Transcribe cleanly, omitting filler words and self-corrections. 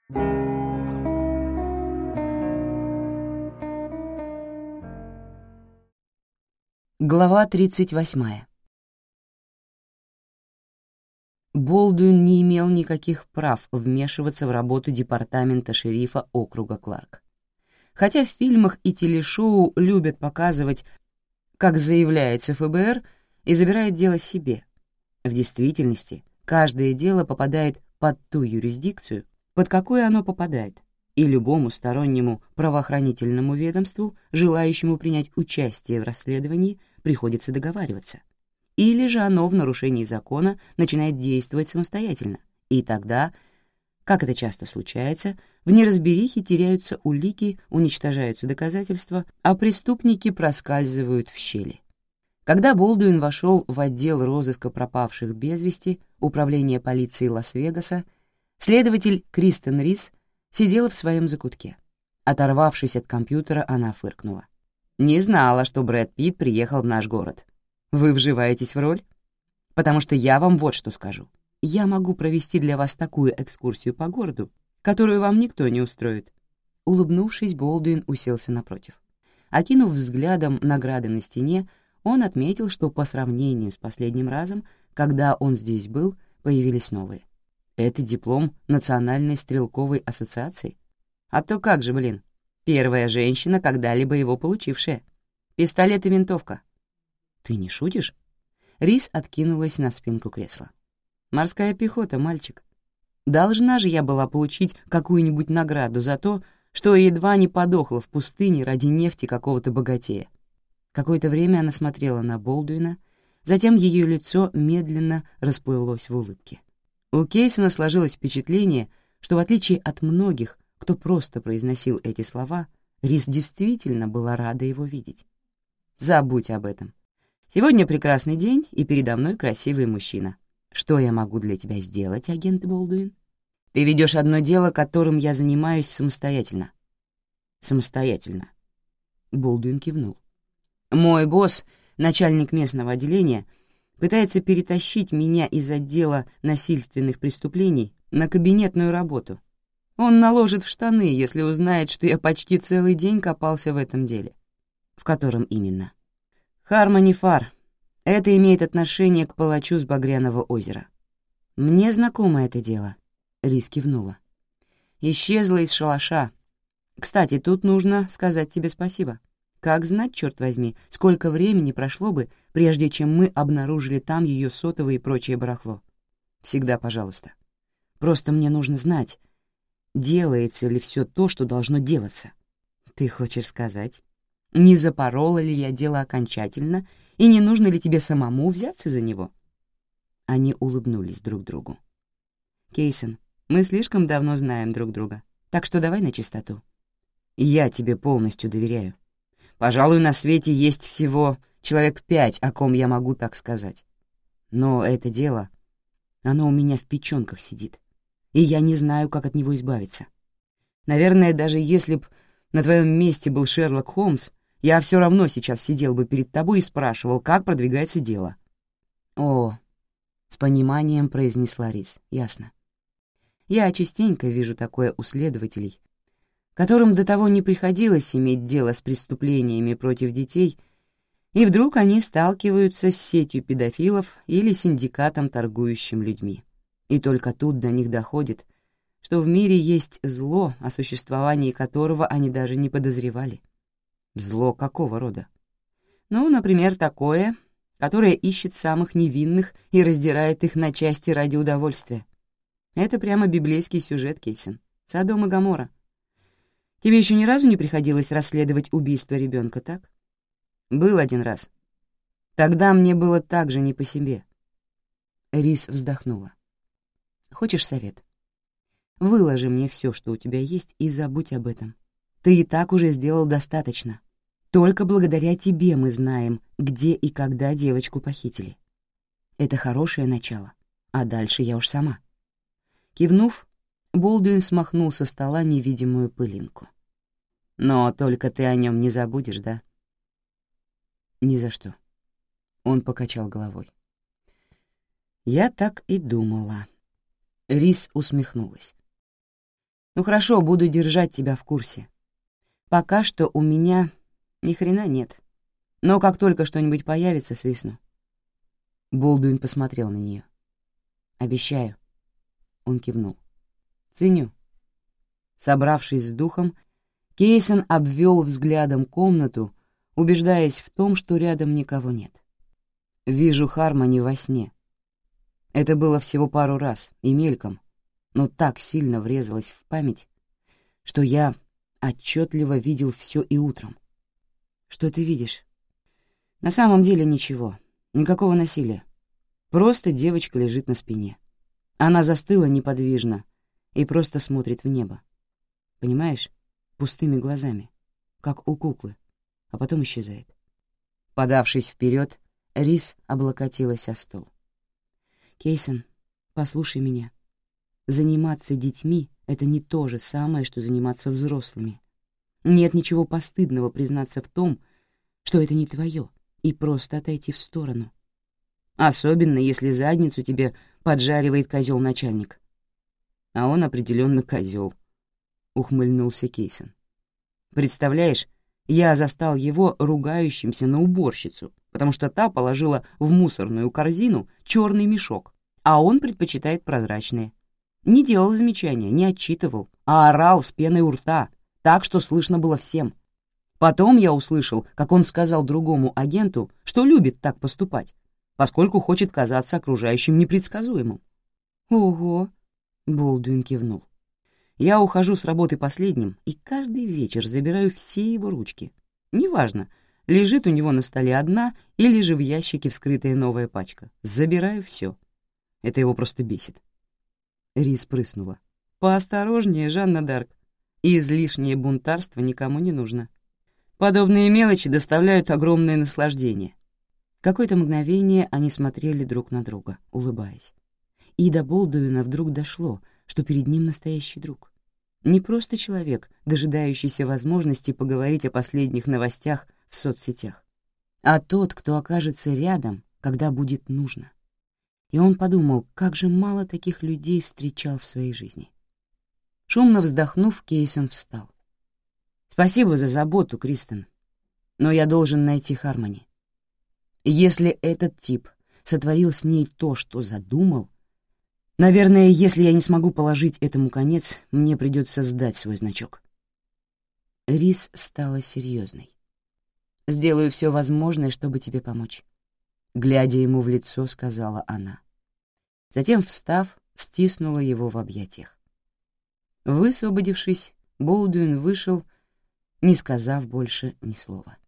Глава 38. Болдуин не имел никаких прав вмешиваться в работу департамента шерифа округа Кларк. Хотя в фильмах и телешоу любят показывать, как заявляется ФБР и забирает дело себе. В действительности, каждое дело попадает под ту юрисдикцию, под какую оно попадает, и любому стороннему правоохранительному ведомству, желающему принять участие в расследовании, приходится договариваться. Или же оно в нарушении закона начинает действовать самостоятельно, и тогда, как это часто случается, в неразберихе теряются улики, уничтожаются доказательства, а преступники проскальзывают в щели. Когда Болдуин вошел в отдел розыска пропавших без вести Управления полиции Лас-Вегаса, следователь Кристен Рис сидела в своем закутке. Оторвавшись от компьютера, она фыркнула. «Не знала, что Брэд Питт приехал в наш город. Вы вживаетесь в роль? Потому что я вам вот что скажу. Я могу провести для вас такую экскурсию по городу, которую вам никто не устроит». Улыбнувшись, Болдуин уселся напротив. Окинув взглядом награды на стене, он отметил, что по сравнению с последним разом, когда он здесь был, появились новые. Это диплом Национальной стрелковой ассоциации? А то как же, блин, первая женщина, когда-либо его получившая. Пистолет и винтовка. Ты не шутишь? Рис откинулась на спинку кресла. Морская пехота, мальчик. Должна же я была получить какую-нибудь награду за то, что едва не подохла в пустыне ради нефти какого-то богатея. Какое-то время она смотрела на Болдуина, затем ее лицо медленно расплылось в улыбке. У Кейсона сложилось впечатление, что в отличие от многих, кто просто произносил эти слова, Рис действительно была рада его видеть. «Забудь об этом. Сегодня прекрасный день, и передо мной красивый мужчина. Что я могу для тебя сделать, агент Болдуин? Ты ведешь одно дело, которым я занимаюсь самостоятельно». «Самостоятельно?» Болдуин кивнул. «Мой босс, начальник местного отделения, пытается перетащить меня из отдела насильственных преступлений на кабинетную работу. Он наложит в штаны, если узнает, что я почти целый день копался в этом деле». «В котором именно?» «Хармони Фар. Это имеет отношение к палачу с Багряного озера». «Мне знакомо это дело», — Рис кивнула. «Исчезла из шалаша. Кстати, тут нужно сказать тебе спасибо. Как знать, черт возьми, сколько времени прошло бы, прежде чем мы обнаружили там ее сотовый и прочее барахло. Всегда пожалуйста. Просто мне нужно знать, делается ли все то, что должно делаться. Ты хочешь сказать, не запорола ли я дело окончательно, и не нужно ли тебе самому взяться за него?» Они улыбнулись друг другу. «Кейсон, мы слишком давно знаем друг друга, так что давай на чистоту. Я тебе полностью доверяю. Пожалуй, на свете есть всего человек 5, о ком я могу так сказать. Но это дело, оно у меня в печёнках сидит, и я не знаю, как от него избавиться. Наверное, даже если б на твоем месте был Шерлок Холмс, я все равно сейчас сидел бы перед тобой и спрашивал, как продвигается дело». «О», — с пониманием произнесла Рис, — «ясно. Я частенько вижу такое у следователей, которым до того не приходилось иметь дело с преступлениями против детей, и вдруг они сталкиваются с сетью педофилов или синдикатом, торгующим людьми. И только тут до них доходит, что в мире есть зло, о существовании которого они даже не подозревали. Зло какого рода? Ну, например, такое, которое ищет самых невинных и раздирает их на части ради удовольствия. Это прямо библейский сюжет, Кейсон. Содом и Гоморра. Тебе еще ни разу не приходилось расследовать убийство ребенка, так? Был один раз. Тогда мне было так же не по себе. Рис вздохнула. Хочешь совет? Выложи мне все, что у тебя есть, и забудь об этом. Ты и так уже сделал достаточно. Только благодаря тебе мы знаем, где и когда девочку похитили. Это хорошее начало, а дальше я уж сама. Кивнув, Болдуин смахнул со стола невидимую пылинку. «Но только ты о нем не забудешь, да?» «Ни за что». Он покачал головой. «Я так и думала». Рис усмехнулась. Ну хорошо, буду держать тебя в курсе. Пока что у меня ни хрена нет. Но как только что-нибудь появится, свистну». Болдуин посмотрел на нее. «Обещаю». Он кивнул. «Ценю». Собравшись с духом, Кейсон обвел взглядом комнату, убеждаясь в том, что рядом никого нет. «Вижу Хармони во сне. Это было всего пару раз, и мельком, но так сильно врезалось в память, что я отчетливо видел все и утром». «Что ты видишь?» «На самом деле ничего, никакого насилия. Просто девочка лежит на спине. Она застыла неподвижно и просто смотрит в небо. Понимаешь, пустыми глазами, как у куклы, а потом исчезает». Подавшись вперед, Рис облокотилась о стол. «Кейсон, послушай меня. Заниматься детьми — это не то же самое, что заниматься взрослыми. Нет ничего постыдного признаться в том, что это не твое, и просто отойти в сторону. Особенно, если задницу тебе поджаривает козел-начальник». «А он определенно козел», — ухмыльнулся Кейсон. «Представляешь, я застал его ругающимся на уборщицу, потому что та положила в мусорную корзину черный мешок, а он предпочитает прозрачные. Не делал замечания, не отчитывал, а орал с пеной у рта, так что слышно было всем. Потом я услышал, как он сказал другому агенту, что любит так поступать, поскольку хочет казаться окружающим непредсказуемым». «Ого!» — Болдуин кивнул. «Я ухожу с работы последним и каждый вечер забираю все его ручки. Неважно, лежит у него на столе одна или же в ящике вскрытая новая пачка. Забираю все. Это его просто бесит». Рис прыснула. «Поосторожнее, Жанна д'Арк. Излишнее бунтарство никому не нужно. Подобные мелочи доставляют огромное наслаждение». Какое-то мгновение они смотрели друг на друга, улыбаясь. И до Болдуина вдруг дошло, что перед ним настоящий друг. Не просто человек, дожидающийся возможности поговорить о последних новостях в соцсетях, а тот, кто окажется рядом, когда будет нужно. И он подумал, как же мало таких людей встречал в своей жизни. Шумно вздохнув, Кейсон встал. «Спасибо за заботу, Кристен, но я должен найти Хармони. Если этот тип сотворил с ней то, что задумал, наверное, если я не смогу положить этому конец, мне придется сдать свой значок». Рис стала серьезной. «Сделаю все возможное, чтобы тебе помочь», — глядя ему в лицо, сказала она. Затем, встав, стиснула его в объятиях. Высвободившись, Болдуин вышел, не сказав больше ни слова.